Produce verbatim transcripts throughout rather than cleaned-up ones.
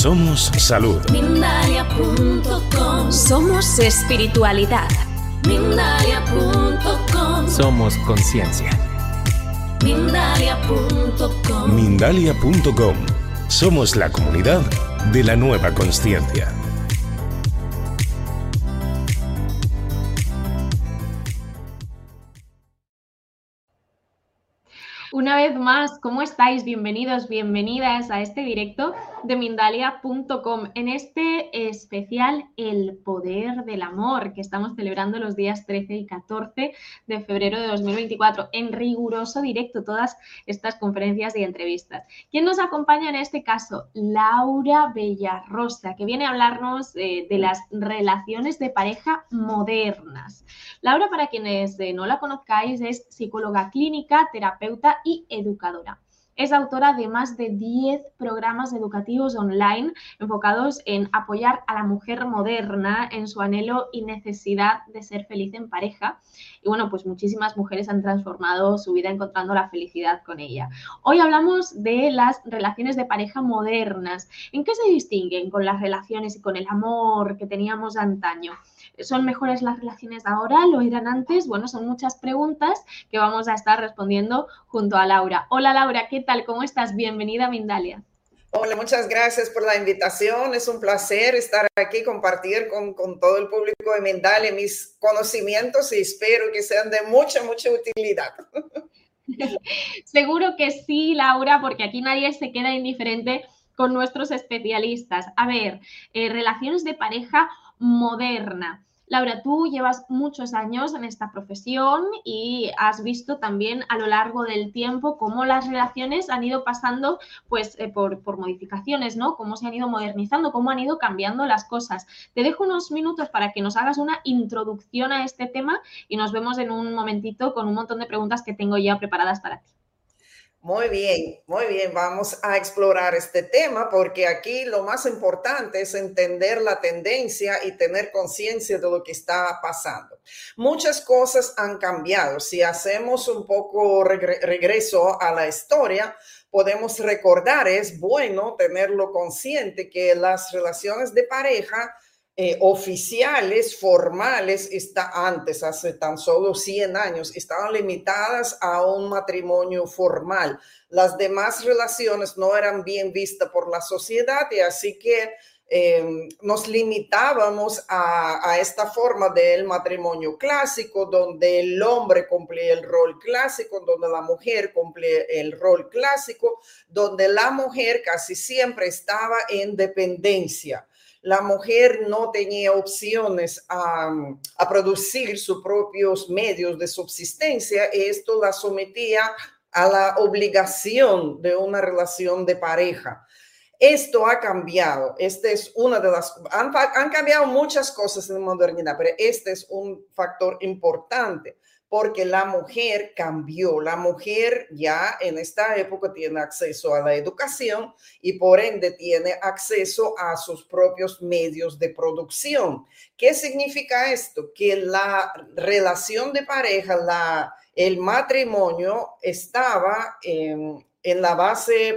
Somos salud. Mindalia punto com. Somos espiritualidad. Mindalia punto com. Somos conciencia. Mindalia punto com. Mindalia punto com. Somos la comunidad de la nueva consciencia. Una vez más, ¿cómo estáis? Bienvenidos, bienvenidas a este directo de Mindalia punto com, en este especial El Poder del Amor, que estamos celebrando los días trece y catorce de febrero de dos mil veinticuatro, en riguroso directo, todas estas conferencias y entrevistas. ¿Quién nos acompaña en este caso? Laura Bellarrosa, que viene a hablarnos eh, de las relaciones de pareja modernas. Laura, para quienes eh, no la conozcáis, es psicóloga clínica, terapeuta y educadora. Es autora de más de diez programas educativos online enfocados en apoyar a la mujer moderna en su anhelo y necesidad de ser feliz en pareja. Y bueno, pues muchísimas mujeres han transformado su vida encontrando la felicidad con ella. Hoy hablamos de las relaciones de pareja modernas. ¿En qué se distinguen con las relaciones y con el amor que teníamos antaño? ¿Son mejores las relaciones ahora? ¿Lo eran antes? Bueno, son muchas preguntas que vamos a estar respondiendo junto a Laura. Hola Laura, ¿qué tal? ¿Cómo estás? Bienvenida a Mindalia. Hola, muchas gracias por la invitación. Es un placer estar aquí, compartir con, con todo el público de Mindalia mis conocimientos y espero que sean de mucha, mucha utilidad. Seguro que sí, Laura, porque aquí nadie se queda indiferente con nuestros especialistas. A ver, eh, relaciones de pareja moderna. Laura, tú llevas muchos años en esta profesión y has visto también a lo largo del tiempo cómo las relaciones han ido pasando pues, eh, por, por modificaciones, ¿no? Cómo se han ido modernizando, cómo han ido cambiando las cosas. Te dejo unos minutos para que nos hagas una introducción a este tema y nos vemos en un momentito con un montón de preguntas que tengo ya preparadas para ti. Muy bien, muy bien. Vamos a explorar este tema porque aquí lo más importante es entender la tendencia y tener conciencia de lo que está pasando. Muchas cosas han cambiado. Si hacemos un poco regre- regreso a la historia, podemos recordar, es bueno tenerlo consciente, que las relaciones de pareja Eh, oficiales, formales, está antes, hace tan solo cien años, estaban limitadas a un matrimonio formal. Las demás relaciones no eran bien vistas por la sociedad y así que eh, nos limitábamos a, a esta forma del matrimonio clásico, donde el hombre cumplía el rol clásico, donde la mujer cumplía el rol clásico, donde la mujer casi siempre estaba en dependencia. La mujer no tenía opciones a, a producir sus propios medios de subsistencia y esto la sometía a la obligación de una relación de pareja. Esto ha cambiado. Este es una de las, han, han cambiado muchas cosas en la modernidad, pero este es un factor importante. Porque la mujer cambió. La mujer ya en esta época tiene acceso a la educación y por ende tiene acceso a sus propios medios de producción. ¿Qué significa esto? Que la relación de pareja, la, el matrimonio estaba en, en la base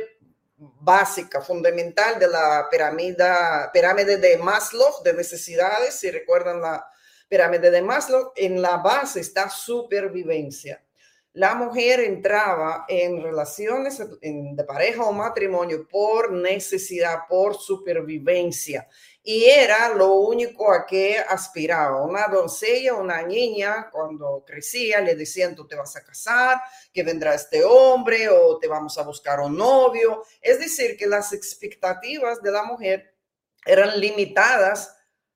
básica, fundamental de la pirámide, pirámide de Maslow de necesidades, si recuerdan la pirámide de Maslow. En la base está supervivencia. La mujer entraba en relaciones de pareja o matrimonio por necesidad, por supervivencia. Y era lo único a que aspiraba. Una doncella, una niña, cuando crecía, le decían, tú te vas a casar, que vendrá este hombre, o te vamos a buscar un novio. Es decir, que las expectativas de la mujer eran limitadas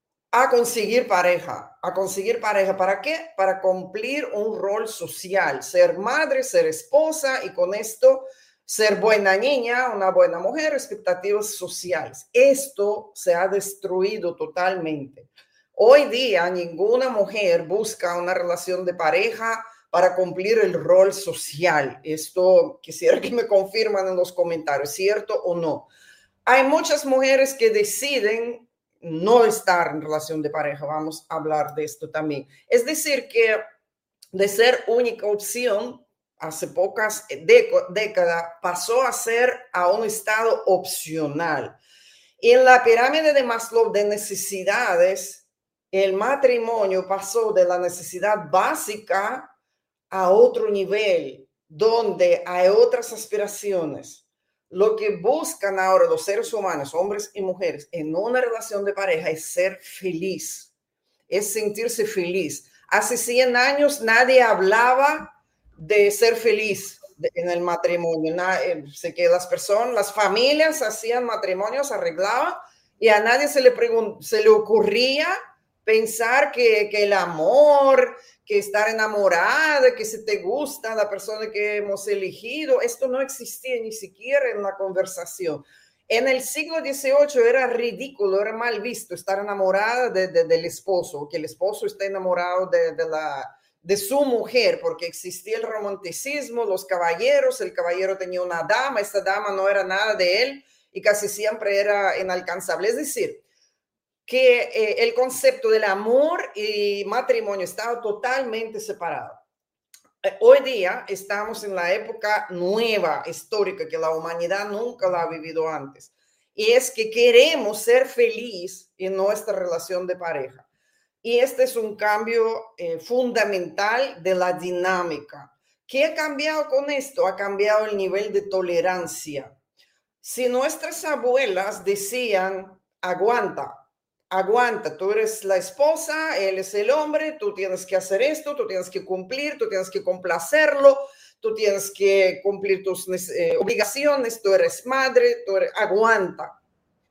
a conseguir pareja, a conseguir pareja. ¿Para qué? Para cumplir un rol social, ser madre, ser esposa y con esto ser buena niña, una buena mujer, expectativas sociales. Esto se ha destruido totalmente. Hoy día ninguna mujer busca una relación de pareja para cumplir el rol social. Esto quisiera que me confirman en los comentarios, ¿cierto o no? Hay muchas mujeres que deciden no estar en relación de pareja. Vamos a hablar de esto también. Es decir, que de ser única opción, hace pocas décadas pasó a ser a un estado opcional. Y en la pirámide de Maslow de necesidades, el matrimonio pasó de la necesidad básica a otro nivel, donde hay otras aspiraciones. Lo que buscan ahora los seres humanos, hombres y mujeres, en una relación de pareja es ser feliz, es sentirse feliz. Hace cien años nadie hablaba de ser feliz en el matrimonio. Sé que las personas, las familias hacían matrimonios, arreglaban, y a nadie se le, se le ocurría pensar que, que el amor, que estar enamorada, que si te gusta la persona que hemos elegido, esto no existía ni siquiera en la conversación. En el siglo dieciocho era ridículo, era mal visto estar enamorada de, de, del esposo, que el esposo esté enamorado de, de, la, de su mujer, porque existía el romanticismo, los caballeros, el caballero tenía una dama, esta dama no era nada de él y casi siempre era inalcanzable. Es decir, que eh, el concepto del amor y matrimonio estaba totalmente separado. Eh, hoy día estamos en la época nueva, histórica, que la humanidad nunca la ha vivido antes. Y es que queremos ser felices en nuestra relación de pareja. Y este es un cambio eh, fundamental de la dinámica. ¿Qué ha cambiado con esto? Ha cambiado el nivel de tolerancia. Si nuestras abuelas decían, aguanta, aguanta, tú eres la esposa, él es el hombre, tú tienes que hacer esto, tú tienes que cumplir, tú tienes que complacerlo, tú tienes que cumplir tus eh, obligaciones, tú eres madre, tú eres, aguanta.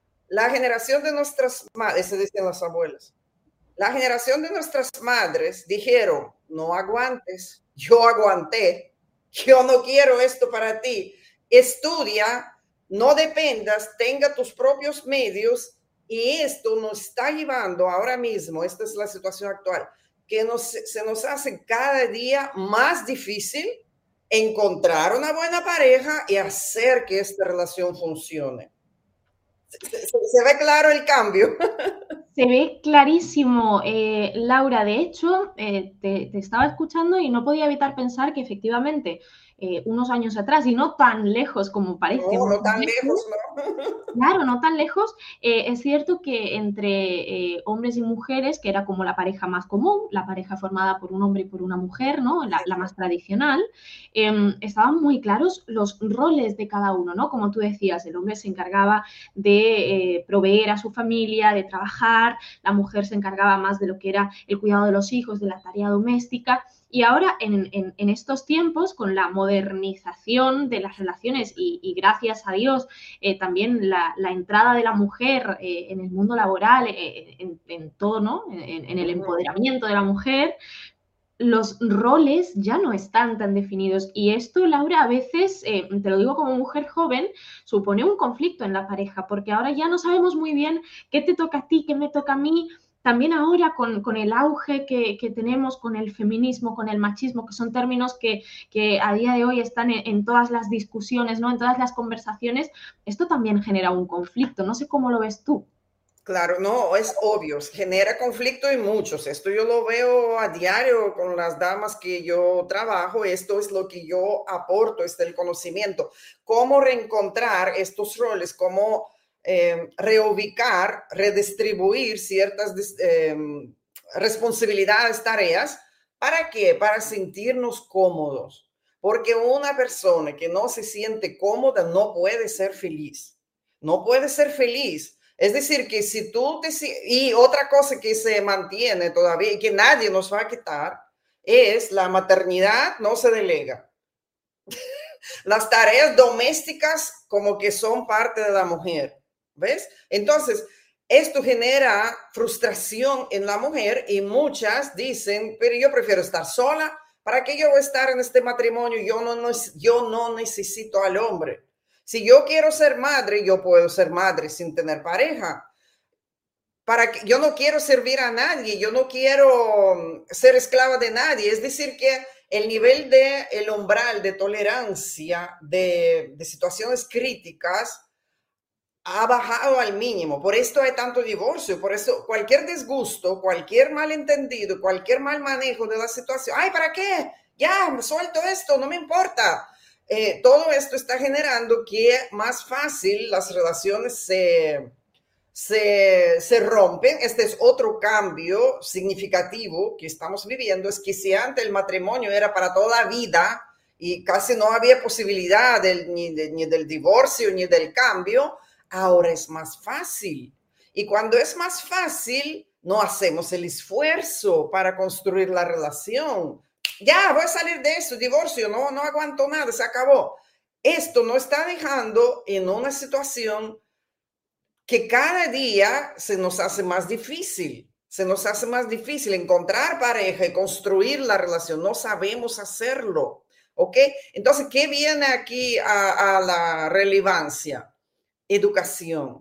La generación de nuestras madres, se dicen las abuelas, la generación de nuestras madres dijeron, no aguantes, yo aguanté, yo no quiero esto para ti, estudia, no dependas, tenga tus propios medios. Y esto nos está llevando ahora mismo, esta es la situación actual, que nos, se nos hace cada día más difícil encontrar una buena pareja y hacer que esta relación funcione. ¿Se, se, se ve claro el cambio? Se ve clarísimo, eh, Laura. De hecho, eh, te, te estaba escuchando y no podía evitar pensar que efectivamente eh, unos años atrás, y no tan lejos como parece. No, no tan lejos, ¿no? Claro, no tan lejos. Eh, es cierto que entre eh, hombres y mujeres, que era como la pareja más común, la pareja formada por un hombre y por una mujer, ¿no? La, la más tradicional, eh, estaban muy claros los roles de cada uno, ¿no? Como tú decías, el hombre se encargaba de eh, proveer a su familia, de trabajar, la mujer se encargaba más de lo que era el cuidado de los hijos, de la tarea doméstica. Y ahora, en, en, en estos tiempos, con la modernización de las relaciones y, y gracias a Dios, eh, también la, la entrada de la mujer eh, en el mundo laboral, eh, en, en todo, ¿no? En, en el empoderamiento de la mujer, los roles ya no están tan definidos. Y esto, Laura, a veces, eh, te lo digo como mujer joven, supone un conflicto en la pareja, porque ahora ya no sabemos muy bien qué te toca a ti, qué me toca a mí. También ahora con, con el auge que, que tenemos, con el feminismo, con el machismo, que son términos que, que a día de hoy están en, en todas las discusiones, ¿no? En todas las conversaciones, esto también genera un conflicto. No sé cómo lo ves tú. Claro, no, es obvio, genera conflicto y muchos. Esto yo lo veo a diario con las damas que yo trabajo. Esto es lo que yo aporto, este es el conocimiento. Cómo reencontrar estos roles, cómo eh, reubicar, redistribuir ciertas eh, responsabilidades, tareas. ¿Para qué? Para sentirnos cómodos. Porque una persona que no se siente cómoda no puede ser feliz. No puede ser feliz. Es decir, que si tú te... Y otra cosa que se mantiene todavía y que nadie nos va a quitar es la maternidad no se delega. Las tareas domésticas como que son parte de la mujer, ¿ves? Entonces, esto genera frustración en la mujer y muchas dicen, pero yo prefiero estar sola. ¿Para qué yo voy a estar en este matrimonio? Yo no, no, yo no necesito al hombre. Si yo quiero ser madre, yo puedo ser madre sin tener pareja. Para que, yo no quiero servir a nadie, yo no quiero ser esclava de nadie. Es decir, que el nivel de, el umbral de tolerancia de, de situaciones críticas ha bajado al mínimo. Por esto hay tanto divorcio, por eso cualquier disgusto, cualquier malentendido, cualquier mal manejo de la situación. Ay, ¿para qué? Ya, me suelto esto, no me importa. Eh, todo esto está generando que más fácil las relaciones se, se, se rompen. Este es otro cambio significativo que estamos viviendo, es que si antes el matrimonio era para toda la vida y casi no había posibilidad del, ni, de, ni del divorcio ni del cambio, ahora es más fácil. Y cuando es más fácil, no hacemos el esfuerzo para construir la relación. Ya, voy a salir de eso, divorcio, no, no aguanto nada, se acabó. Esto nos está dejando en una situación que cada día se nos hace más difícil. Se nos hace más difícil encontrar pareja y construir la relación. No sabemos hacerlo, ¿ok? Entonces, ¿qué viene aquí a, a la relevancia? Educación.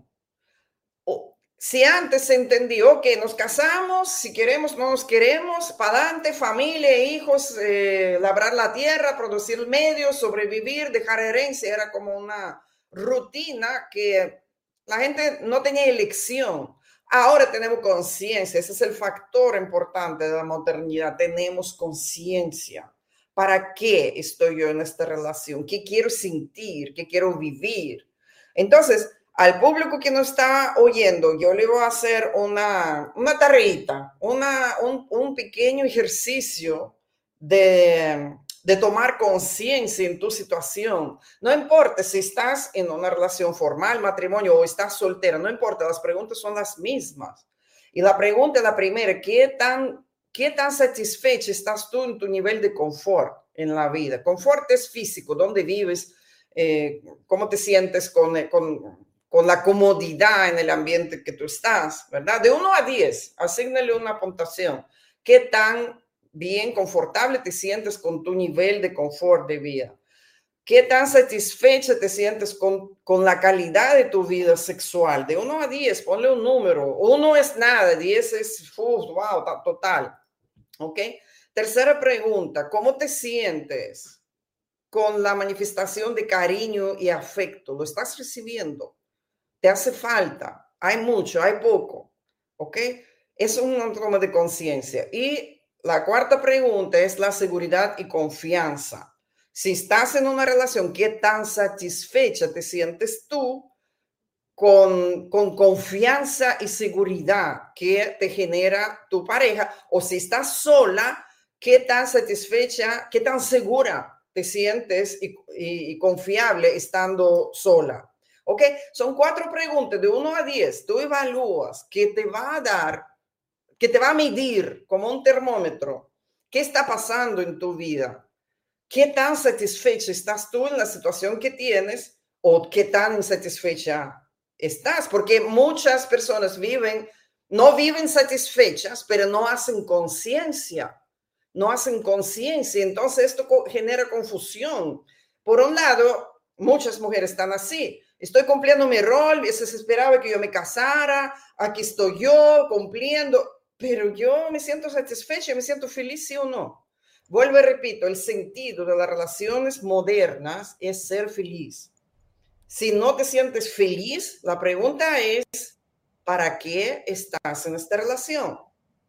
Si antes se entendió que nos casamos, si queremos, no nos queremos, para adelante, familia, hijos, eh, labrar la tierra, producir medios, sobrevivir, dejar herencia, era como una rutina que la gente no tenía elección. Ahora tenemos conciencia, ese es el factor importante de la modernidad, tenemos conciencia. ¿Para qué estoy yo en esta relación? ¿Qué quiero sentir? ¿Qué quiero vivir? Entonces, al público que nos está oyendo, yo le voy a hacer una, una tareita, una, un, un pequeño ejercicio de, de tomar conciencia en tu situación. No importa si estás en una relación formal, matrimonio, o estás soltera, no importa, las preguntas son las mismas. Y la pregunta, la primera, ¿qué tan, qué tan satisfecha estás tú en tu nivel de confort en la vida? Confort es físico, ¿dónde vives? Eh, ¿Cómo te sientes con... con con la comodidad en el ambiente que tú estás, ¿verdad? De uno a diez, asígnale una puntuación. ¿Qué tan bien, confortable te sientes con tu nivel de confort de vida? ¿Qué tan satisfecha te sientes con, con la calidad de tu vida sexual? De uno a diez, ponle un número. Uno es nada, diez es, uf, wow, total. ¿Ok? Tercera pregunta, ¿cómo te sientes con la manifestación de cariño y afecto? ¿Lo estás recibiendo? ¿Te hace falta? ¿Hay mucho? ¿Hay poco? ¿Ok? Es una toma de conciencia. Y la cuarta pregunta es la seguridad y confianza. Si estás en una relación, ¿qué tan satisfecha te sientes tú con, con confianza y seguridad que te genera tu pareja? O si estás sola, ¿qué tan satisfecha, qué tan segura te sientes y, y, y confiable estando sola? ¿Ok? Son cuatro preguntas de uno a diez. Tú evalúas que te va a dar, que te va a medir como un termómetro. ¿Qué está pasando en tu vida? ¿Qué tan satisfecha estás tú en la situación que tienes o qué tan insatisfecha estás? Porque muchas personas viven, no viven satisfechas, pero no hacen conciencia. No hacen conciencia. Entonces esto genera confusión. Por un lado, muchas mujeres están así. Estoy cumpliendo mi rol, se esperaba que yo me casara, aquí estoy yo cumpliendo, pero yo me siento satisfecha, me siento feliz, ¿sí o no? Vuelvo y repito, el sentido de las relaciones modernas es ser feliz. Si no te sientes feliz, la pregunta es, ¿para qué estás en esta relación?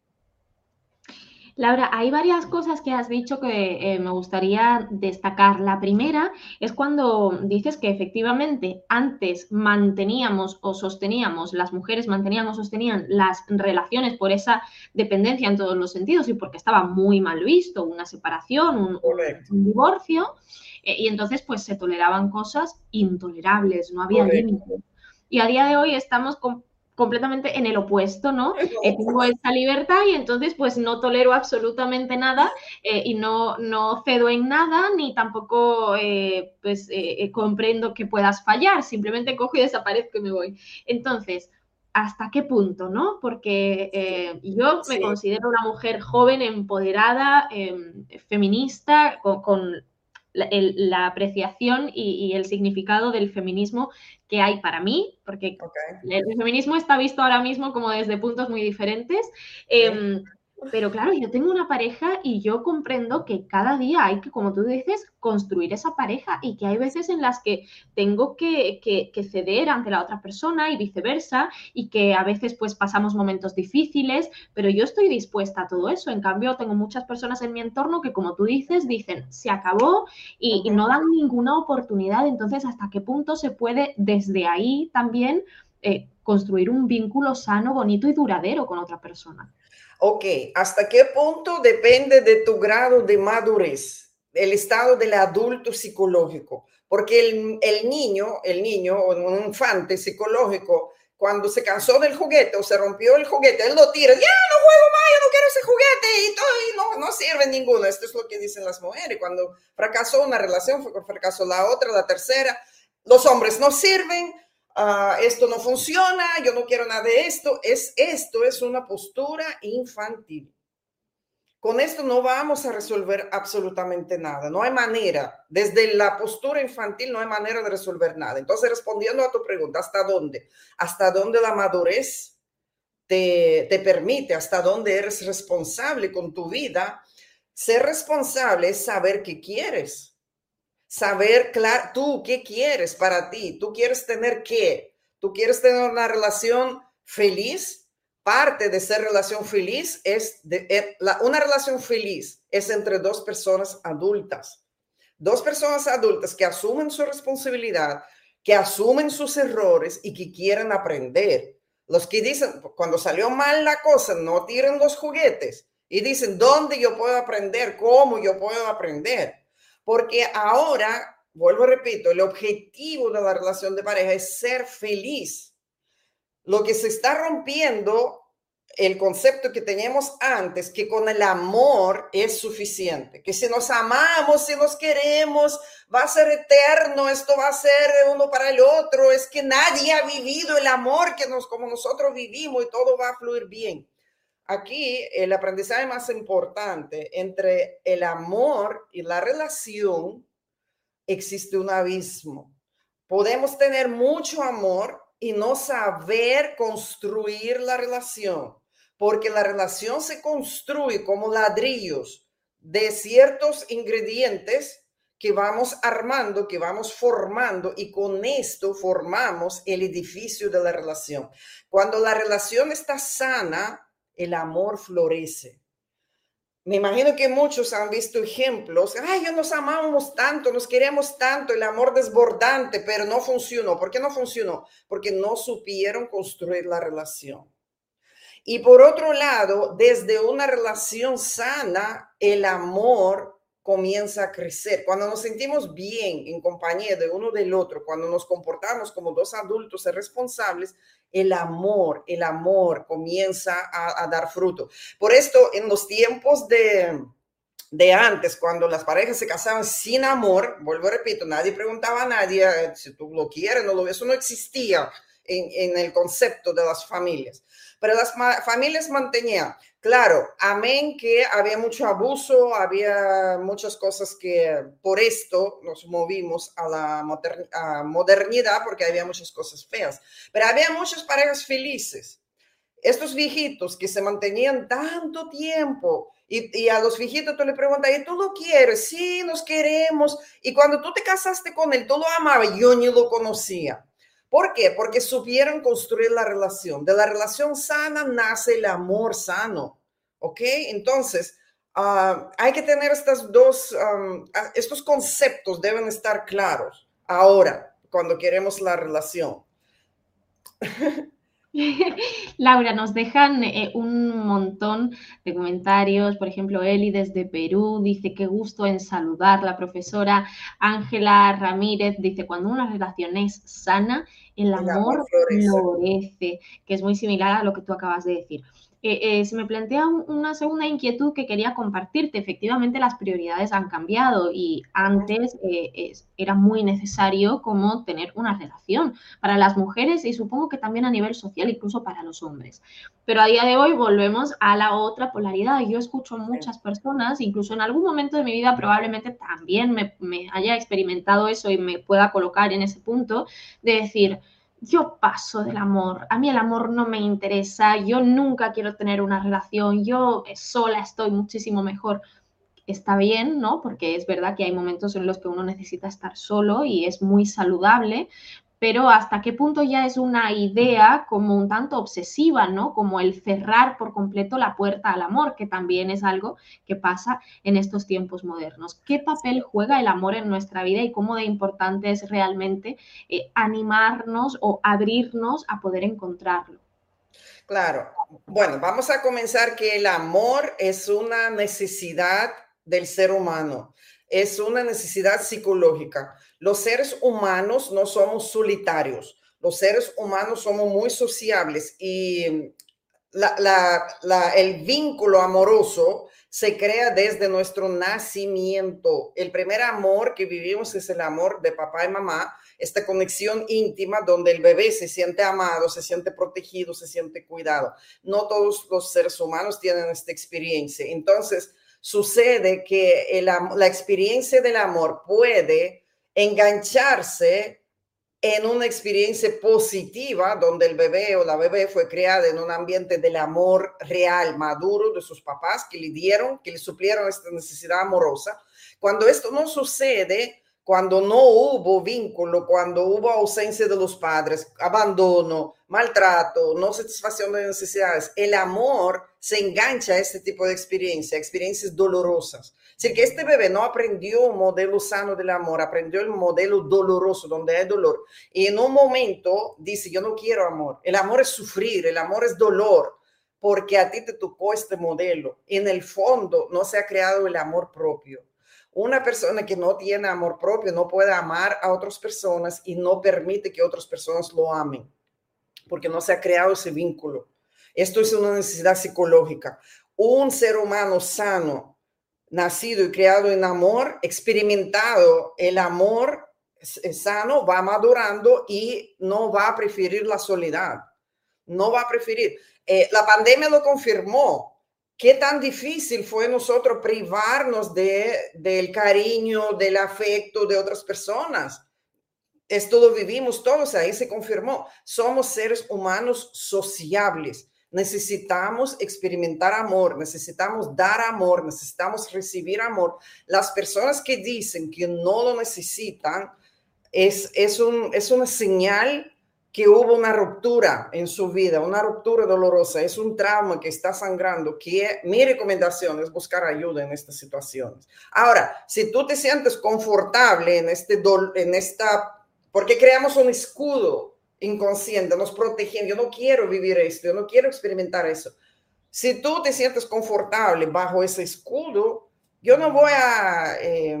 Laura, hay varias cosas que has dicho que eh, me gustaría destacar. La primera es cuando dices que efectivamente antes manteníamos o sosteníamos, las mujeres mantenían o sostenían las relaciones por esa dependencia en todos los sentidos y porque estaba muy mal visto una separación, un, un, un divorcio, eh, y entonces pues se toleraban cosas intolerables, no había límites. Y a día de hoy estamos con completamente en el opuesto, ¿no? Eh, tengo esta libertad y entonces pues no tolero absolutamente nada eh, y no, no cedo en nada ni tampoco eh, pues eh, comprendo que puedas fallar, simplemente cojo y desaparezco y me voy. Entonces, ¿hasta qué punto, no? Porque eh, yo me sí. considero una mujer joven, empoderada, eh, feminista, con, con la, el, la apreciación y, y el significado del feminismo que hay para mí, porque okay. el feminismo está visto ahora mismo como desde puntos muy diferentes. Eh, pero claro, yo tengo una pareja y yo comprendo que cada día hay que, como tú dices, construir esa pareja y que hay veces en las que tengo que, que, que ceder ante la otra persona y viceversa y que a veces pues pasamos momentos difíciles, pero yo estoy dispuesta a todo eso. En cambio, tengo muchas personas en mi entorno que, como tú dices, dicen, se acabó y, uh-huh. y no dan ninguna oportunidad. Entonces, ¿hasta qué punto se puede desde ahí también eh, construir un vínculo sano, bonito y duradero con otra persona. Ok, ¿hasta qué punto depende de tu grado de madurez, el estado del adulto psicológico? Porque el, el niño, el niño o un infante psicológico, cuando se cansó del juguete o se rompió el juguete, él lo tira, ya no juego más, yo no quiero ese juguete y, todo, y no, no sirve ninguno. Esto es lo que dicen las mujeres. Cuando fracasó una relación, fracasó la otra, la tercera, los hombres no sirven. Uh, esto no funciona, yo no quiero nada de esto. Es, esto es una postura infantil. Con esto no vamos a resolver absolutamente nada. No hay manera. Desde la postura infantil no hay manera de resolver nada. Entonces, respondiendo a tu pregunta, ¿hasta dónde? ¿Hasta dónde la madurez te, te permite? ¿Hasta dónde eres responsable con tu vida? Ser responsable es saber qué quieres. Saber, claro, tú qué quieres para ti. ¿Tú quieres tener qué? ¿Tú quieres tener una relación feliz? Parte de ser relación feliz es, de, eh, la, una relación feliz es entre dos personas adultas. Dos personas adultas que asumen su responsabilidad, que asumen sus errores y que quieren aprender. Los que dicen, cuando salió mal la cosa, no tiren los juguetes y dicen, ¿dónde yo puedo aprender? ¿Cómo yo puedo aprender? Porque ahora, vuelvo a repito, el objetivo de la relación de pareja es ser feliz. Lo que se está rompiendo, el concepto que teníamos antes, que con el amor es suficiente, que si nos amamos, si nos queremos, va a ser eterno, esto va a ser uno para el otro, es que nadie ha vivido el amor que nos, como nosotros vivimos y todo va a fluir bien. Aquí el aprendizaje más importante entre el amor y la relación, existe un abismo. Podemos tener mucho amor y no saber construir la relación, porque la relación se construye como ladrillos de ciertos ingredientes que vamos armando, que vamos formando, y con esto formamos el edificio de la relación. Cuando la relación está sana, el amor florece. Me imagino que muchos han visto ejemplos. Ay, yo nos amamos tanto, nos queremos tanto, el amor desbordante, pero no funcionó. ¿Por qué no funcionó? Porque no supieron construir la relación. Y por otro lado, desde una relación sana, el amor comienza a crecer. Cuando nos sentimos bien en compañía de uno del otro, cuando nos comportamos como dos adultos responsables, el amor, el amor comienza a, a dar fruto. Por esto, en los tiempos de, de antes, cuando las parejas se casaban sin amor, vuelvo a repito, nadie preguntaba a nadie si tú lo quieres, no lo, eso no existía en, en el concepto de las familias. Pero las familias mantenían, claro, amén, que había mucho abuso, había muchas cosas que por esto nos movimos a la moder- a modernidad, porque había muchas cosas feas, pero había muchas parejas felices. Estos viejitos que se mantenían tanto tiempo y, y a los viejitos tú le preguntas, ¿y tú lo quieres? Sí, nos queremos. Y cuando tú te casaste con él, tú lo amabas, yo ni lo conocía. ¿Por qué? Porque supieron construir la relación. De la relación sana nace el amor sano, ¿ok? Entonces, uh, hay que tener estas dos, um, estos conceptos deben estar claros ahora, cuando queremos la relación. Laura, nos dejan eh, un montón de comentarios. Por ejemplo, Eli desde Perú dice, qué gusto en saludar. La profesora Ángela Ramírez dice, cuando una relación es sana, el amor, el amor florece. florece, que es muy similar a lo que tú acabas de decir. Eh, eh, se me plantea una segunda inquietud que quería compartirte. Efectivamente, las prioridades han cambiado y antes eh, es, era muy necesario como tener una relación para las mujeres y supongo que también a nivel social, incluso para los hombres. Pero a día de hoy volvemos a la otra polaridad. Yo escucho muchas personas, incluso en algún momento de mi vida probablemente también me, me haya experimentado eso y me pueda colocar en ese punto de decir, yo paso del amor, a mí el amor no me interesa, yo nunca quiero tener una relación, yo sola estoy muchísimo mejor. Está bien, ¿no? Porque es verdad que hay momentos en los que uno necesita estar solo y es muy saludable, pero hasta qué punto ya es una idea como un tanto obsesiva, ¿no? Como el cerrar por completo la puerta al amor, que también es algo que pasa en estos tiempos modernos. ¿Qué papel juega el amor en nuestra vida y cómo de importante es realmente eh, animarnos o abrirnos a poder encontrarlo? Claro. Bueno, vamos a comenzar que el amor es una necesidad del ser humano, es una necesidad psicológica. Los seres humanos no somos solitarios, los seres humanos somos muy sociables y la, la, la, el vínculo amoroso se crea desde nuestro nacimiento. El primer amor que vivimos es el amor de papá y mamá, esta conexión íntima donde el bebé se siente amado, se siente protegido, se siente cuidado. No todos los seres humanos tienen esta experiencia. Entonces, sucede que el, la experiencia del amor puede engancharse en una experiencia positiva donde el bebé o la bebé fue criada en un ambiente del amor real, maduro de sus papás que le dieron, que le suplieron esta necesidad amorosa. Cuando esto no sucede, cuando no hubo vínculo, cuando hubo ausencia de los padres, abandono, maltrato, no satisfacción de necesidades, el amor se engancha a este tipo de experiencia, experiencias dolorosas. Así que este bebé no aprendió un modelo sano del amor, aprendió el modelo doloroso, donde hay dolor. Y en un momento dice, yo no quiero amor. El amor es sufrir, el amor es dolor, porque a ti te tocó este modelo. En el fondo no se ha creado el amor propio. Una persona que no tiene amor propio no puede amar a otras personas y no permite que otras personas lo amen, porque no se ha creado ese vínculo. Esto es una necesidad psicológica. Un ser humano sano, nacido y criado en amor, experimentado el amor sano, va madurando y no va a preferir la soledad. No va a preferir. Eh, la pandemia lo confirmó. ¿Qué tan difícil fue nosotros privarnos de, del cariño, del afecto de otras personas? Esto lo vivimos todos, ahí se confirmó. Somos seres humanos sociables. Necesitamos experimentar amor, necesitamos dar amor, necesitamos recibir amor. Las personas que dicen que no lo necesitan, es, es, un, es una señal que hubo una ruptura en su vida, una ruptura dolorosa, es un trauma que está sangrando, que mi recomendación es buscar ayuda en estas situaciones. Ahora, si tú te sientes confortable en, este do, en esta, porque creamos un escudo inconsciente, nos protegen, yo no quiero vivir esto, yo no quiero experimentar eso. Si tú te sientes confortable bajo ese escudo, yo no voy a, eh,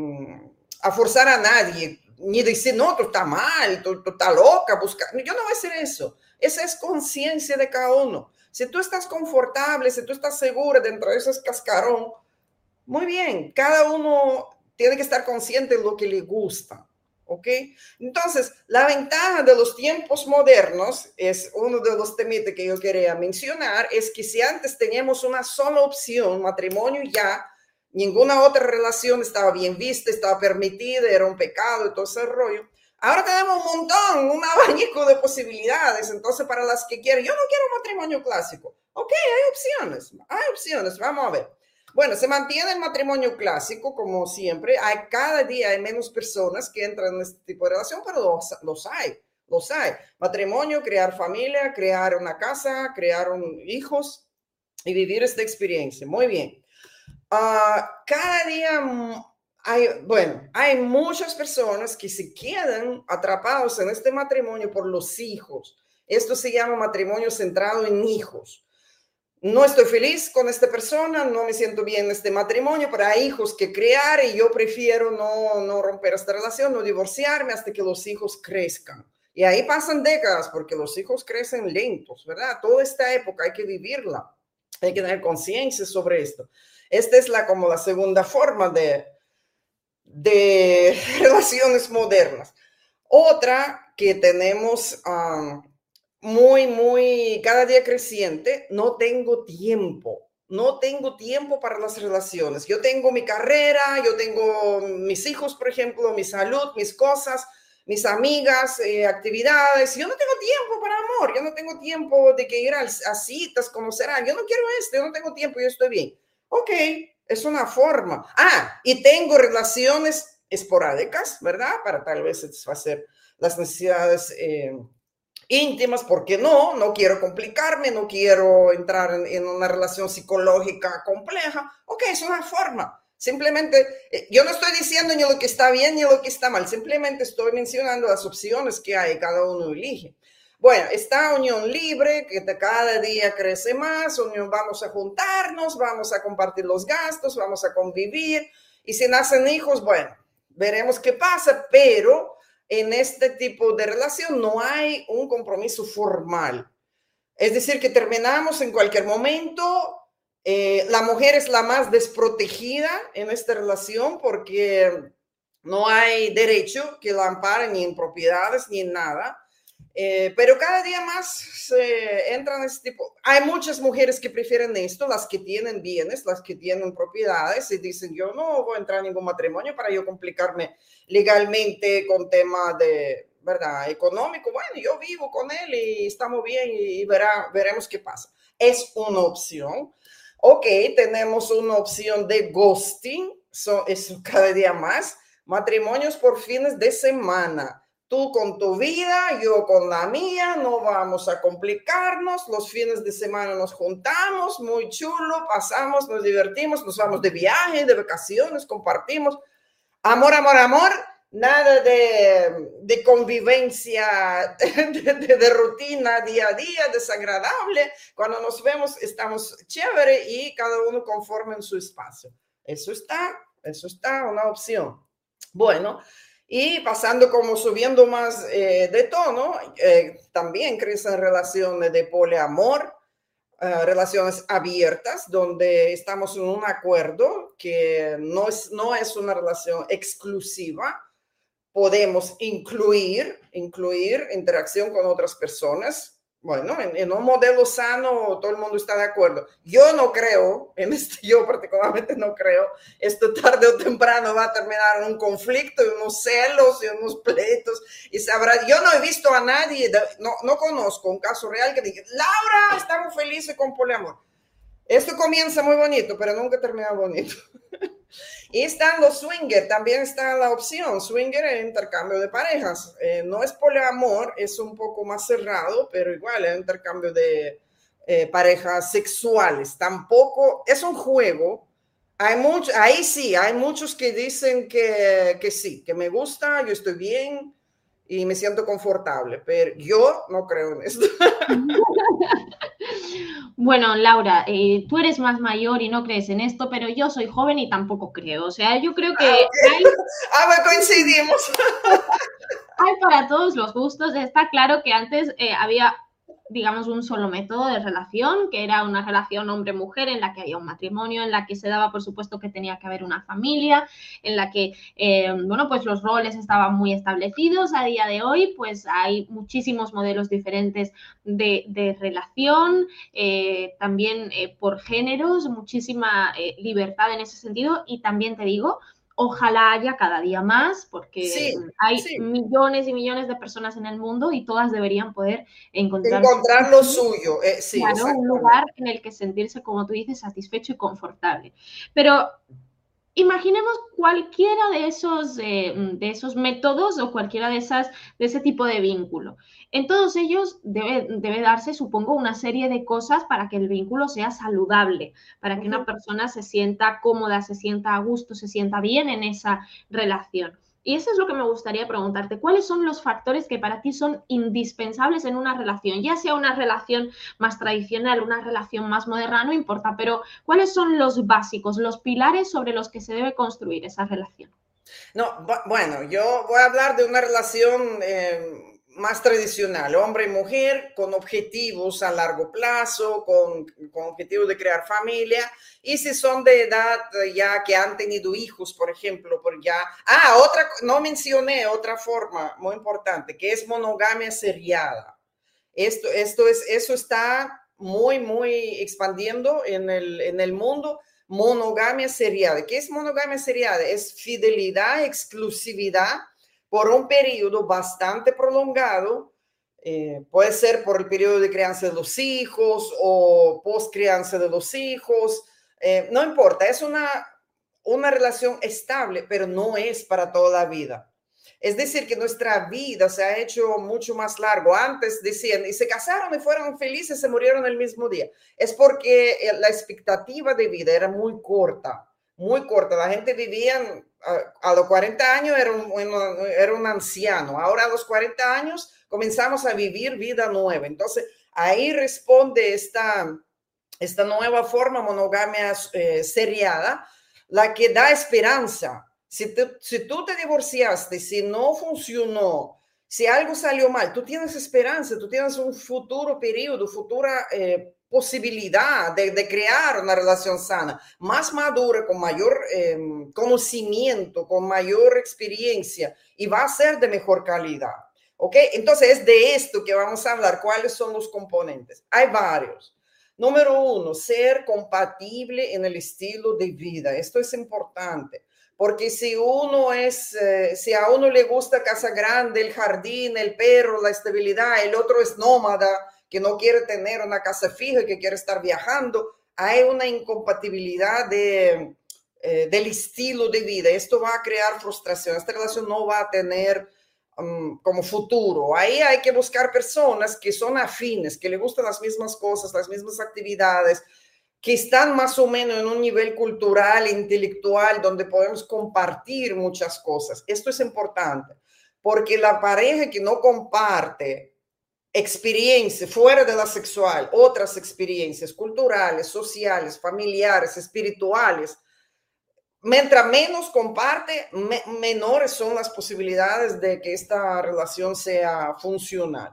a forzar a nadie, ni decir, no, tú estás mal, tú, tú estás loca, busca. Yo no voy a hacer eso. Esa es conciencia de cada uno. Si tú estás confortable, si tú estás segura dentro de ese cascarón, muy bien, cada uno tiene que estar consciente de lo que le gusta. ¿Ok? Entonces, la ventaja de los tiempos modernos, es uno de los temitas que yo quería mencionar, es que si antes teníamos una sola opción, matrimonio ya, ninguna otra relación estaba bien vista, estaba permitida, era un pecado y todo ese rollo. Ahora tenemos un montón, un abanico de posibilidades. Entonces, para las que quieren, yo no quiero un matrimonio clásico. Ok, hay opciones, hay opciones, vamos a ver. Bueno, se mantiene el matrimonio clásico, como siempre. Hay, cada día hay menos personas que entran en este tipo de relación, pero los, los hay, los hay. Matrimonio, crear familia, crear una casa, crear un, hijos y vivir esta experiencia. Muy bien. Uh, cada día hay, bueno, hay muchas personas que se quedan atrapados en este matrimonio por los hijos. Esto se llama matrimonio centrado en hijos. No estoy feliz con esta persona, no me siento bien en este matrimonio, pero hay hijos que criar y yo prefiero no, no romper esta relación, no divorciarme hasta que los hijos crezcan. Y ahí pasan décadas porque los hijos crecen lentos, ¿verdad? Toda esta época hay que vivirla, hay que tener conciencia sobre esto. Esta es la, como la segunda forma de, de relaciones modernas. Otra que tenemos um, muy, muy, cada día creciente, no tengo tiempo. No tengo tiempo para las relaciones. Yo tengo mi carrera, yo tengo mis hijos, por ejemplo, mi salud, mis cosas, mis amigas, eh, actividades. Yo no tengo tiempo para amor. Yo no tengo tiempo de que ir a, a citas, conocer a alguien. Yo no quiero esto, yo no tengo tiempo, yo estoy bien. Ok, es una forma. Ah, y tengo relaciones esporádicas, ¿verdad? Para tal vez satisfacer las necesidades eh, íntimas, ¿por qué no? No quiero complicarme, no quiero entrar en, en una relación psicológica compleja. Ok, es una forma. Simplemente, eh, yo no estoy diciendo ni lo que está bien ni lo que está mal, simplemente estoy mencionando las opciones que hay, cada uno elige. Bueno, esta unión libre, que cada día crece más, unión, vamos a juntarnos, vamos a compartir los gastos, vamos a convivir, y si nacen hijos, bueno, veremos qué pasa, pero en este tipo de relación no hay un compromiso formal. Es decir, que terminamos en cualquier momento. Eh, la mujer es la más desprotegida en esta relación porque no hay derecho que la ampare ni en propiedades ni en nada. Eh, pero cada día más se entran en este tipo. Hay muchas mujeres que prefieren esto, las que tienen bienes, las que tienen propiedades, y dicen, yo no voy a entrar en ningún matrimonio para yo complicarme legalmente con tema de, ¿verdad?, económico. Bueno, yo vivo con él y estamos bien y verá, veremos qué pasa. Es una opción. Ok, tenemos una opción de ghosting, so, eso cada día más. Matrimonios por fines de semana. Tú con tu vida, yo con la mía, no vamos a complicarnos, los fines de semana nos juntamos, muy chulo, pasamos, nos divertimos, nos vamos de viaje, de vacaciones, compartimos. Amor, amor, amor, nada de, de convivencia, de, de, de rutina día a día, desagradable. Cuando nos vemos estamos chévere y cada uno conforme en su espacio. Eso está, eso está, una opción. Bueno, y pasando como subiendo más eh, de tono, eh, también crecen relaciones de poliamor, uh, relaciones abiertas, donde estamos en un acuerdo que no es, no es una relación exclusiva. Podemos incluir, incluir interacción con otras personas. Bueno, en, en un modelo sano todo el mundo está de acuerdo. Yo no creo, en este, yo particularmente no creo, esto tarde o temprano va a terminar en un conflicto y unos celos y unos pleitos. Y sabrá, yo no he visto a nadie, no, no conozco un caso real que diga, Laura, estamos felices con poliamor. Esto comienza muy bonito, pero nunca termina bonito. Y están los swinger, también está la opción. Swinger es intercambio de parejas. Eh, no es poliamor, es un poco más cerrado, pero igual es intercambio de eh, parejas sexuales. Tampoco es un juego. Hay mucho, ahí sí, hay muchos que dicen que, que sí, que me gusta, yo estoy bien y me siento confortable, pero yo no creo en esto. Bueno, Laura, eh, tú eres más mayor y no crees en esto, pero yo soy joven y tampoco creo. O sea, yo creo que ah, okay. hay... ah, coincidimos. Hay para todos los gustos. Está claro que antes eh, había, digamos, un solo método de relación, que era una relación hombre-mujer en la que había un matrimonio, en la que se daba, por supuesto, que tenía que haber una familia, en la que, eh, bueno, pues los roles estaban muy establecidos. A día de hoy, pues hay muchísimos modelos diferentes de, de relación, eh, también eh, por géneros, muchísima eh, libertad en ese sentido. Y también te digo, ojalá haya cada día más, porque sí, hay sí. millones y millones de personas en el mundo y todas deberían poder encontrar, encontrar lo suyo. Eh, sí, claro, un lugar en el que sentirse, como tú dices, satisfecho y confortable. Pero imaginemos cualquiera de esos, eh, de esos métodos o cualquiera de, esas, de ese tipo de vínculo. En todos ellos debe, debe darse, supongo, una serie de cosas para que el vínculo sea saludable, para que una persona se sienta cómoda, se sienta a gusto, se sienta bien en esa relación. Y eso es lo que me gustaría preguntarte. ¿Cuáles son los factores que para ti son indispensables en una relación? Ya sea una relación más tradicional, una relación más moderna, no importa, pero ¿cuáles son los básicos, los pilares sobre los que se debe construir esa relación? No, bueno, yo voy a hablar de una relación eh, más tradicional, hombre y mujer, con objetivos a largo plazo, con, con objetivos de crear familia. Y si son de edad ya que han tenido hijos, por ejemplo, por ya... Ah, otra, no mencioné otra forma muy importante, que es monogamia seriada. Esto, esto es, eso está muy, muy expandiendo en el, en el mundo. Monogamia seriada. ¿Qué es monogamia seriada? Es fidelidad, exclusividad por un periodo bastante prolongado. Eh, puede ser por el periodo de crianza de los hijos o post crianza de los hijos. Eh, no importa, es una, una relación estable, pero no es para toda la vida. Es decir, que nuestra vida se ha hecho mucho más largo. Antes decían, y se casaron y fueron felices, se murieron el mismo día. Es porque la expectativa de vida era muy corta, muy corta. La gente vivía a, a los cuarenta años, era un, era un anciano. Ahora a los cuarenta años comenzamos a vivir vida nueva. Entonces, ahí responde esta, esta nueva forma monogamia eh, seriada, la que da esperanza. Si, te, si tú te divorciaste, si no funcionó, si algo salió mal, tú tienes esperanza, tú tienes un futuro periodo, futura eh, posibilidad de, de crear una relación sana, más madura, con mayor eh, conocimiento, con mayor experiencia, y va a ser de mejor calidad. ¿Ok? Entonces es de esto que vamos a hablar. ¿Cuáles son los componentes? Hay varios. Número uno, ser compatible en el estilo de vida. Esto es importante. Porque si uno es, eh, si a uno le gusta casa grande, el jardín, el perro, la estabilidad, el otro es nómada, que no quiere tener una casa fija, que quiere estar viajando, hay una incompatibilidad de, eh, del estilo de vida. Esto va a crear frustración. Esta relación no va a tener um, como futuro. Ahí hay que buscar personas que son afines, que le gustan las mismas cosas, las mismas actividades, que están más o menos en un nivel cultural, intelectual, donde podemos compartir muchas cosas. Esto es importante, porque la pareja que no comparte experiencias fuera de la sexual, otras experiencias culturales, sociales, familiares, espirituales, mientras menos comparte, me, menores son las posibilidades de que esta relación sea funcional.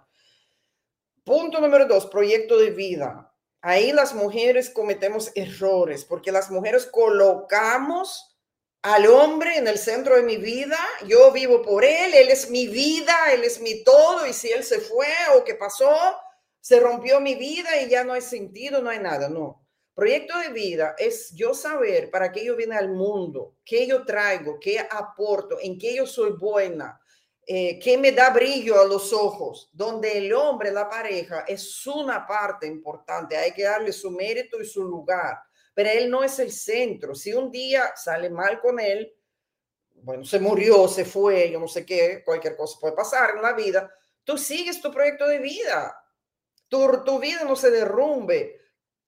Punto número dos, proyecto de vida. Ahí las mujeres cometemos errores porque las mujeres colocamos al hombre en el centro de mi vida. Yo vivo por él, él es mi vida, él es mi todo, y si él se fue o qué pasó, se rompió mi vida y ya no hay sentido, no hay nada. No. Proyecto de vida es yo saber para qué yo vine al mundo, qué yo traigo, qué aporto, en qué yo soy buena. Eh, que me da brillo a los ojos, donde el hombre, la pareja, es una parte importante, hay que darle su mérito y su lugar, pero él no es el centro. Si un día sale mal con él, bueno, se murió, se fue, yo no sé qué, cualquier cosa puede pasar en la vida, tú sigues tu proyecto de vida, tu, tu vida no se derrumbe.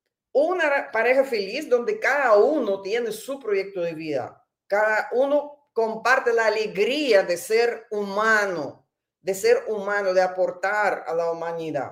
Una pareja feliz donde cada uno tiene su proyecto de vida, cada uno comparte la alegría de ser humano, de ser humano, de aportar a la humanidad.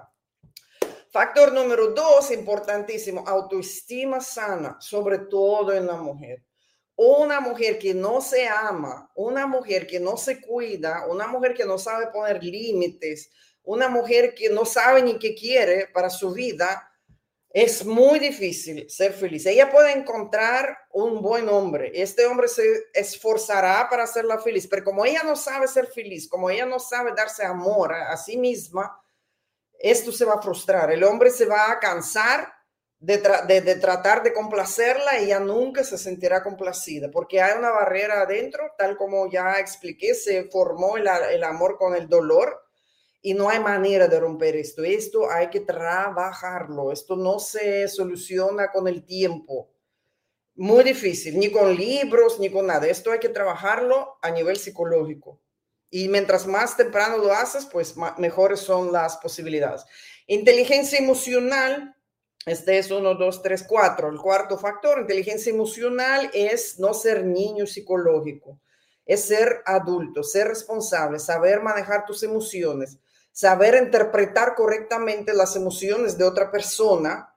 Factor número dos, importantísimo, autoestima sana, sobre todo en la mujer. Una mujer que no se ama, una mujer que no se cuida, una mujer que no sabe poner límites, una mujer que no sabe ni qué quiere para su vida, es muy difícil ser feliz. Ella puede encontrar un buen hombre. Este hombre se esforzará para hacerla feliz, pero como ella no sabe ser feliz, como ella no sabe darse amor a, a sí misma, esto se va a frustrar. El hombre se va a cansar de, tra de, de tratar de complacerla y ella nunca se sentirá complacida, porque hay una barrera adentro, tal como ya expliqué, se formó el, el amor con el dolor. Y no hay manera de romper esto. Esto hay que trabajarlo. Esto no se soluciona con el tiempo. Muy difícil, ni con libros, ni con nada. Esto hay que trabajarlo a nivel psicológico. Y mientras más temprano lo haces, pues mejores son las posibilidades. Inteligencia emocional. Este es uno, dos, tres, cuatro. El cuarto factor, inteligencia emocional, es no ser niño psicológico. Es ser adulto, ser responsable, saber manejar tus emociones, saber interpretar correctamente las emociones de otra persona,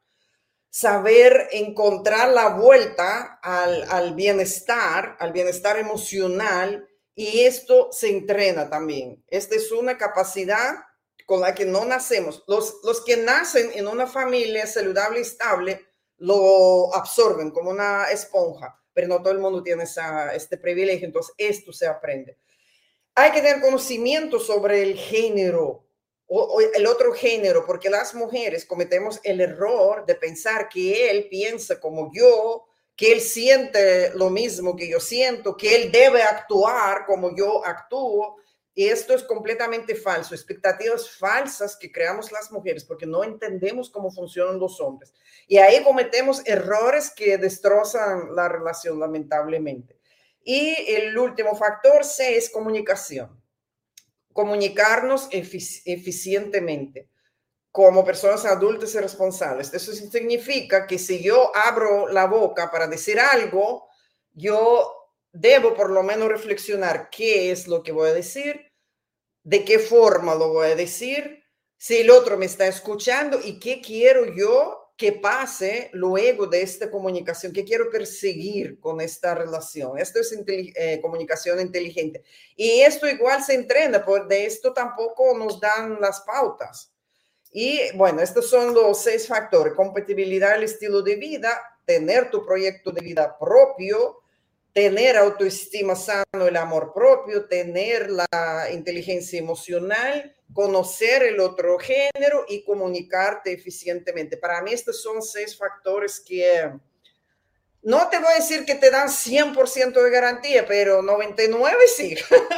saber encontrar la vuelta al, al bienestar, al bienestar emocional, y esto se entrena también. Esta es una capacidad con la que no nacemos. Los, los que nacen en una familia saludable y estable lo absorben como una esponja, pero no todo el mundo tiene esa, este privilegio, entonces esto se aprende. Hay que tener conocimiento sobre el género, o, o el otro género, porque las mujeres cometemos el error de pensar que él piensa como yo, que él siente lo mismo que yo siento, que él debe actuar como yo actúo, Y esto es completamente falso, expectativas falsas que creamos las mujeres porque no entendemos cómo funcionan los hombres. Y ahí cometemos errores que destrozan la relación, lamentablemente. Y el último factor, C, es comunicación. Comunicarnos efic- eficientemente como personas adultas y responsables. Eso significa que si yo abro la boca para decir algo, yo debo por lo menos reflexionar qué es lo que voy a decir, de qué forma lo voy a decir, si el otro me está escuchando y qué quiero yo que pase luego de esta comunicación, qué quiero perseguir con esta relación. Esto es eh, comunicación inteligente. Y esto igual se entrena, porque de esto tampoco nos dan las pautas. Y bueno, estos son los seis factores: compatibilidad al estilo de vida, tener tu proyecto de vida propio, tener autoestima sano, el amor propio, tener la inteligencia emocional, conocer el otro género y comunicarte eficientemente. Para mí estos son seis factores que no te voy a decir que te dan cien por ciento de garantía, pero noventa y nueve sí.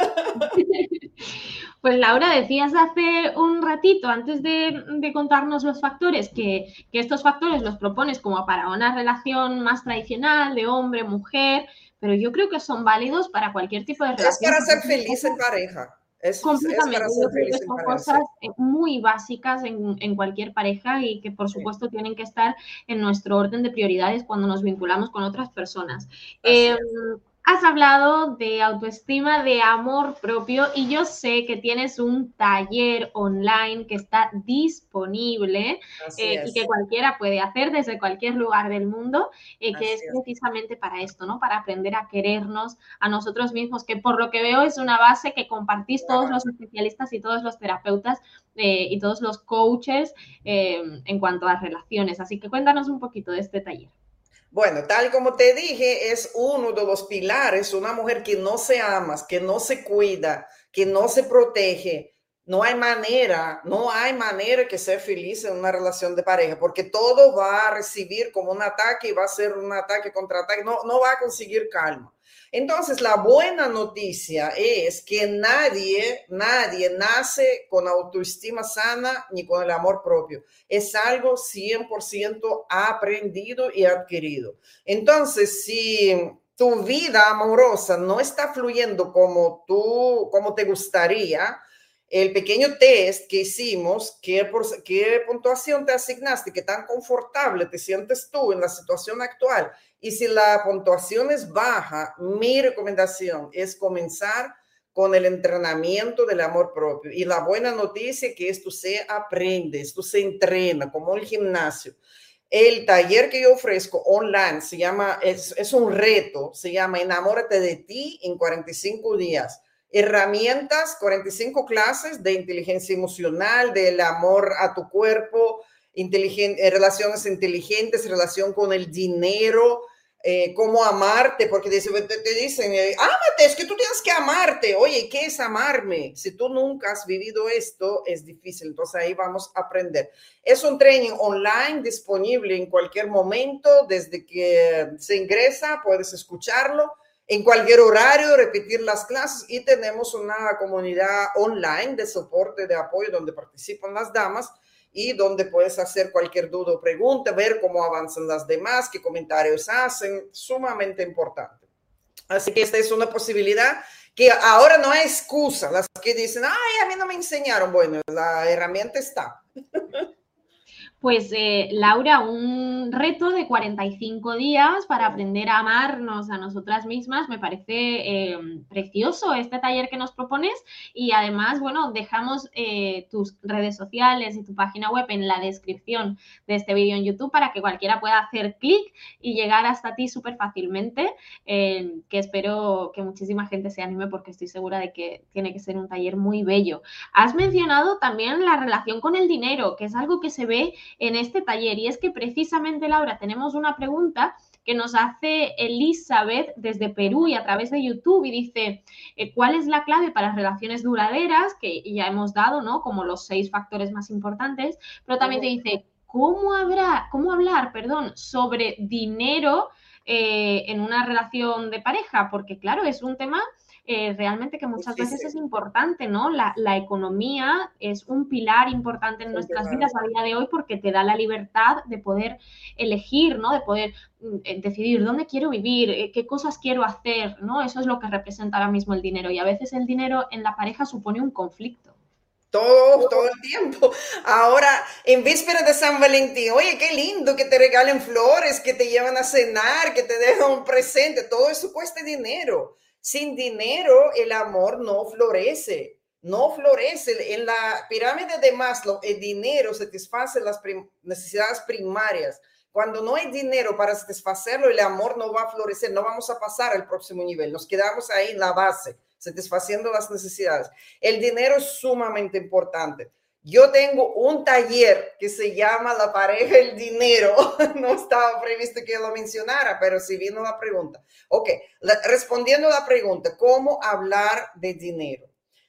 Pues Laura, decías hace un ratito, antes de, de contarnos los factores, que, que estos factores los propones como para una relación más tradicional de hombre-mujer, pero yo creo que son válidos para cualquier tipo de relación. Es para ser feliz en pareja. Es, Completamente, es para yo ser creo feliz que en son pareja, cosas sí. muy básicas en, en cualquier pareja y que por supuesto sí. tienen que estar en nuestro orden de prioridades cuando nos vinculamos con otras personas. Eh, has hablado de autoestima, de amor propio, y yo sé que tienes un taller online que está disponible eh, y que cualquiera puede hacer desde cualquier lugar del mundo, eh, que es, es precisamente para esto, ¿no? Para aprender a querernos a nosotros mismos, que por lo que veo es una base que compartís todos los especialistas y todos los terapeutas eh, y todos los coaches eh, en cuanto a relaciones. Así que cuéntanos un poquito de este taller. Bueno, tal como te dije, es uno de los pilares. Una mujer que no se ama, que no se cuida, que no se protege, no hay manera, no hay manera que sea feliz en una relación de pareja, porque todo va a recibir como un ataque y va a ser un ataque contra ataque, no, no va a conseguir calma. Entonces, la buena noticia es que nadie, nadie nace con autoestima sana ni con el amor propio. Es algo cien por ciento aprendido y adquirido. Entonces, si tu vida amorosa no está fluyendo como tú, como te gustaría, el pequeño test que hicimos, ¿qué, por, qué puntuación te asignaste? ¿Qué tan confortable te sientes tú en la situación actual? Y si la puntuación es baja, mi recomendación es comenzar con el entrenamiento del amor propio. Y la buena noticia es que esto se aprende, esto se entrena como el gimnasio. El taller que yo ofrezco online se llama, es, es un reto, se llama Enamórate de ti en cuarenta y cinco días. Herramientas, cuarenta y cinco clases de inteligencia emocional, del amor a tu cuerpo, inteligente, relaciones inteligentes, relación con el dinero, eh, cómo amarte, porque te, te dicen, eh, ámate, es que tú tienes que amarte. Oye, ¿qué es amarme? Si tú nunca has vivido esto, es difícil. Entonces ahí vamos a aprender. Es un training online disponible en cualquier momento. Desde que se ingresa, puedes escucharlo en cualquier horario, repetir las clases, y tenemos una comunidad online de soporte, de apoyo, donde participan las damas y donde puedes hacer cualquier duda o pregunta, ver cómo avanzan las demás, qué comentarios hacen, sumamente importante. Así que esta es una posibilidad que ahora no hay excusa. Las que dicen, ay, a mí no me enseñaron. Bueno, la herramienta está. Pues eh, Laura, un reto de cuarenta y cinco días para aprender a amarnos a nosotras mismas. Me parece eh, precioso este taller que nos propones, y además, bueno, dejamos eh, tus redes sociales y tu página web en la descripción de este vídeo en YouTube para que cualquiera pueda hacer clic y llegar hasta ti súper fácilmente, eh, que espero que muchísima gente se anime porque estoy segura de que tiene que ser un taller muy bello. Has mencionado también la relación con el dinero, que es algo que se ve en este taller, y es que precisamente, Laura, tenemos una pregunta que nos hace Elizabeth desde Perú y a través de YouTube, y dice, ¿cuál es la clave para relaciones duraderas? Que ya hemos dado, ¿no? Como los seis factores más importantes, pero también te dice, ¿cómo, habrá, cómo hablar, perdón, sobre dinero eh, en una relación de pareja? Porque claro, es un tema eh, realmente que muchas Difícil. veces es importante, ¿no? La, la economía es un pilar importante en Un nuestras pilar. vidas a día de hoy porque te da la libertad de poder elegir, ¿no? De poder mm, decidir dónde quiero vivir, eh, qué cosas quiero hacer, ¿no? Eso es lo que representa ahora mismo el dinero y a veces el dinero en la pareja supone un conflicto. Todo, todo el tiempo. Ahora, en víspera de San Valentín, oye, qué lindo que te regalen flores, que te llevan a cenar, que te dejan un presente. Todo eso cuesta dinero. Sin dinero, el amor no florece. No florece. En la pirámide de Maslow, el dinero satisface las prim- necesidades primarias. Cuando no hay dinero para satisfacerlo, el amor no va a florecer. No vamos a pasar al próximo nivel. Nos quedamos ahí en la base, satisfaciendo las necesidades. El dinero es sumamente importante. Yo tengo un taller que se llama La pareja, el dinero. No estaba previsto que yo lo mencionara, pero sí vino la pregunta. Ok, la, respondiendo a la pregunta, ¿cómo hablar de dinero?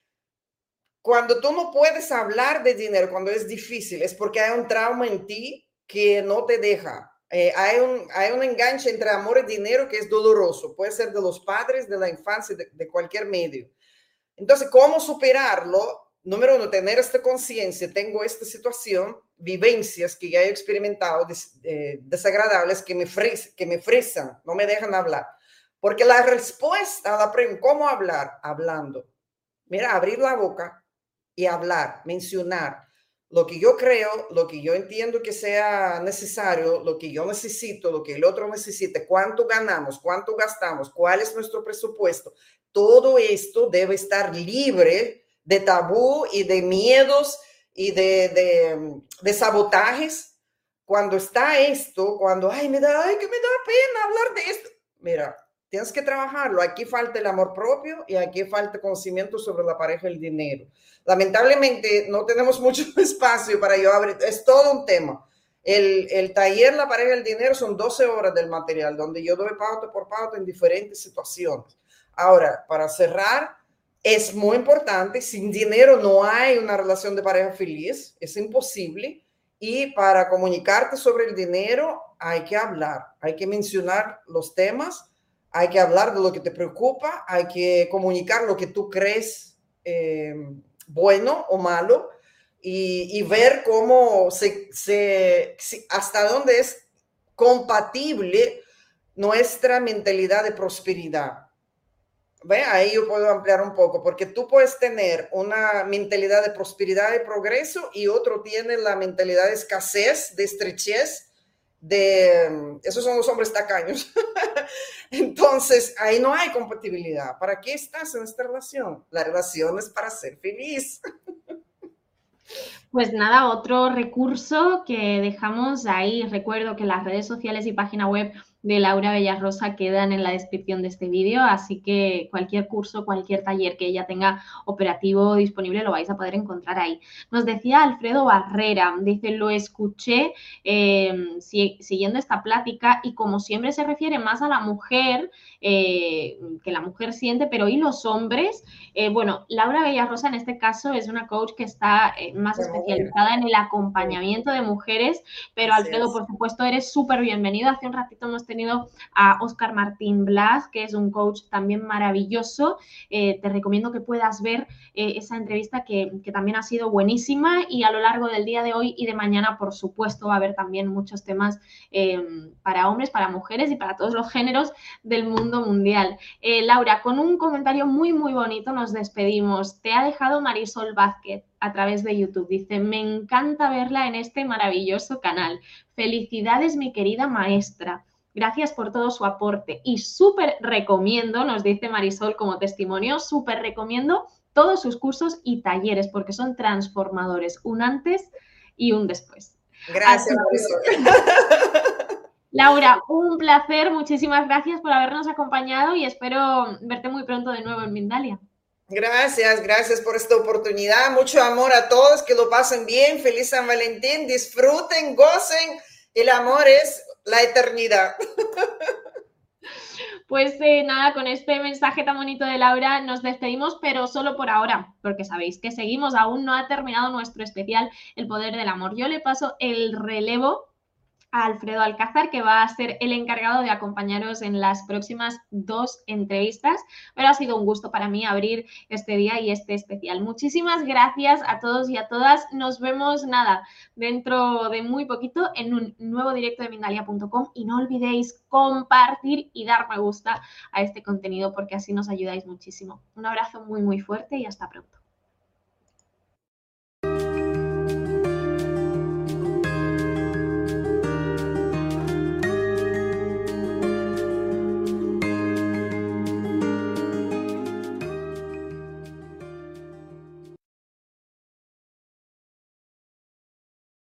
Cuando tú no puedes hablar de dinero, cuando es difícil, es porque hay un trauma en ti que no te deja. Eh, hay, un, hay un enganche entre amor y dinero que es doloroso. Puede ser de los padres, de la infancia, de, de cualquier medio. Entonces, ¿cómo superarlo? Número uno, tener esta conciencia. Tengo esta situación, vivencias que ya he experimentado des, eh, desagradables que me, fris, que me frisan, no me dejan hablar. Porque la respuesta a la pregunta, ¿cómo hablar? Hablando. Mira, abrir la boca y hablar, mencionar lo que yo creo, lo que yo entiendo que sea necesario, lo que yo necesito, lo que el otro necesite, cuánto ganamos, cuánto gastamos, cuál es nuestro presupuesto. Todo esto debe estar libre de tabú y de miedos y de, de, de sabotajes. Cuando está esto, cuando, ay, me da, ay, que me da pena hablar de esto. Mira, tienes que trabajarlo. Aquí falta el amor propio y aquí falta conocimiento sobre la pareja y el dinero. Lamentablemente no tenemos mucho espacio para yo abrir. Es todo un tema. El, el taller La pareja y el dinero son doce horas del material donde yo doy pauta por pauta en diferentes situaciones. Ahora, para cerrar, es muy importante. Sin dinero no hay una relación de pareja feliz. Es imposible. Y para comunicarte sobre el dinero hay que hablar. Hay que mencionar los temas. Hay que hablar de lo que te preocupa, hay que comunicar lo que tú crees eh, bueno o malo y, y ver cómo se, se, hasta dónde es compatible nuestra mentalidad de prosperidad. ¿Ve? Ahí yo puedo ampliar un poco, porque tú puedes tener una mentalidad de prosperidad y progreso y otro tiene la mentalidad de escasez, de estrechez, de esos son los hombres tacaños. Entonces, ahí no hay compatibilidad. ¿Para qué estás en esta relación? La relación es para ser feliz. Pues nada, otro recurso que dejamos ahí. Recuerdo que las redes sociales y página web de Laura Bellarrosa quedan en la descripción de este vídeo, así que cualquier curso, cualquier taller que ella tenga operativo disponible lo vais a poder encontrar ahí. Nos decía Alfredo Barrera, dice, lo escuché eh, si, siguiendo esta plática y como siempre se refiere más a la mujer, eh, que la mujer siente, pero ¿y los hombres? Eh, bueno, Laura Bellarrosa en este caso es una coach que está eh, más especializada en el acompañamiento de mujeres, pero Así Alfredo, es. por supuesto, eres súper bienvenido. Hace un ratito hemos tenido a Óscar Martín Blas, que es un coach también maravilloso. Eh, te recomiendo que puedas ver eh, esa entrevista que, que también ha sido buenísima y a lo largo del día de hoy y de mañana, por supuesto, va a haber también muchos temas eh, para hombres, para mujeres y para todos los géneros del mundo mundial. Eh, Laura, con un comentario muy, muy bonito nos despedimos. Te ha dejado Marisol Vázquez a través de YouTube. Dice, me encanta verla en este maravilloso canal. Felicidades, mi querida maestra. Gracias por todo su aporte y súper recomiendo, nos dice Marisol como testimonio, súper recomiendo todos sus cursos y talleres porque son transformadores, un antes y un después. Gracias, Marisol. Laura, un placer, muchísimas gracias por habernos acompañado y espero verte muy pronto de nuevo en Mindalia. Gracias, gracias por esta oportunidad. Mucho amor a todos, que lo pasen bien. Feliz San Valentín, disfruten, gocen. El amor es la eternidad. Pues eh, nada, con este mensaje tan bonito de Laura nos despedimos, pero solo por ahora, porque sabéis que seguimos, aún no ha terminado nuestro especial El Poder del Amor. Yo le paso el relevo a Alfredo Alcázar, que va a ser el encargado de acompañaros en las próximas dos entrevistas, pero ha sido un gusto para mí abrir este día y este especial. Muchísimas gracias a todos y a todas. Nos vemos, nada, dentro de muy poquito en un nuevo directo de Mindalia punto com y no olvidéis compartir y dar me gusta a este contenido porque así nos ayudáis muchísimo. Un abrazo muy, muy fuerte y hasta pronto.